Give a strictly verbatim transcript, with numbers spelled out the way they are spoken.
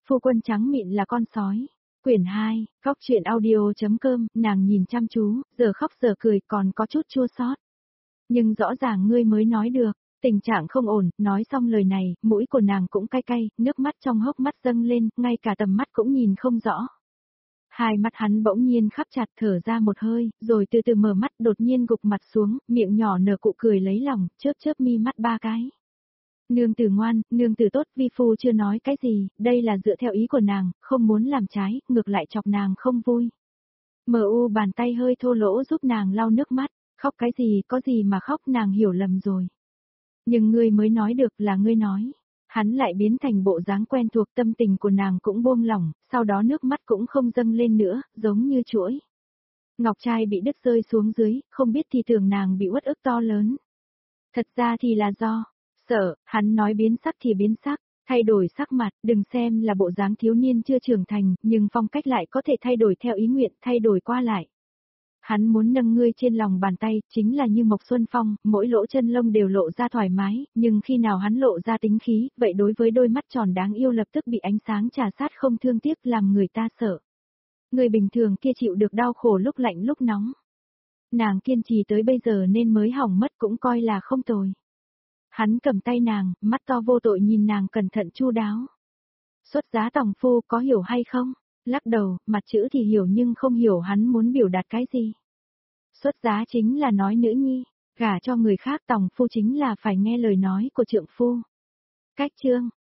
Phu quân trắng mịn là con sói. Quyển hai, khóc chuyện audio.com, nàng nhìn chăm chú, giờ khóc giờ cười còn có chút chua xót. Nhưng rõ ràng ngươi mới nói được, tình trạng không ổn, nói xong lời này, mũi của nàng cũng cay cay, nước mắt trong hốc mắt dâng lên, ngay cả tầm mắt cũng nhìn không rõ. Hai mắt hắn bỗng nhiên khắp chặt thở ra một hơi, rồi từ từ mở mắt đột nhiên gục mặt xuống, miệng nhỏ nở cụ cười lấy lòng, chớp chớp mi mắt ba cái. Nương tử ngoan, nương tử tốt, vi phu chưa nói cái gì, đây là dựa theo ý của nàng, không muốn làm trái, ngược lại chọc nàng không vui. Mờ u bàn tay hơi thô lỗ giúp nàng lau nước mắt, khóc cái gì, có gì mà khóc, nàng hiểu lầm rồi. Nhưng ngươi mới nói được là ngươi nói. Hắn lại biến thành bộ dáng quen thuộc, tâm tình của nàng cũng buông lỏng, sau đó nước mắt cũng không dâng lên nữa, giống như chuỗi ngọc trai bị đứt rơi xuống dưới, không biết thì tưởng nàng bị uất ức to lớn. Thật ra thì là do sợ, hắn nói biến sắc thì biến sắc, thay đổi sắc mặt, đừng xem là bộ dáng thiếu niên chưa trưởng thành, nhưng phong cách lại có thể thay đổi theo ý nguyện, thay đổi qua lại. Hắn muốn nâng ngươi trên lòng bàn tay, chính là như Mộc Xuân Phong, mỗi lỗ chân lông đều lộ ra thoải mái, nhưng khi nào hắn lộ ra tính khí, vậy đối với đôi mắt tròn đáng yêu lập tức bị ánh sáng trà sát không thương tiếc làm người ta sợ. Người bình thường kia chịu được đau khổ lúc lạnh lúc nóng. Nàng kiên trì tới bây giờ nên mới hỏng mất cũng coi là không tồi. Hắn cầm tay nàng, mắt to vô tội nhìn nàng cẩn thận chu đáo. Xuất giá tòng phu có hiểu hay không? Lắc đầu, mặt chữ thì hiểu nhưng không hiểu hắn muốn biểu đạt cái gì. Xuất giá chính là nói nữ nhi, gả cho người khác, tòng phu chính là phải nghe lời nói của trượng phu. Cách chương,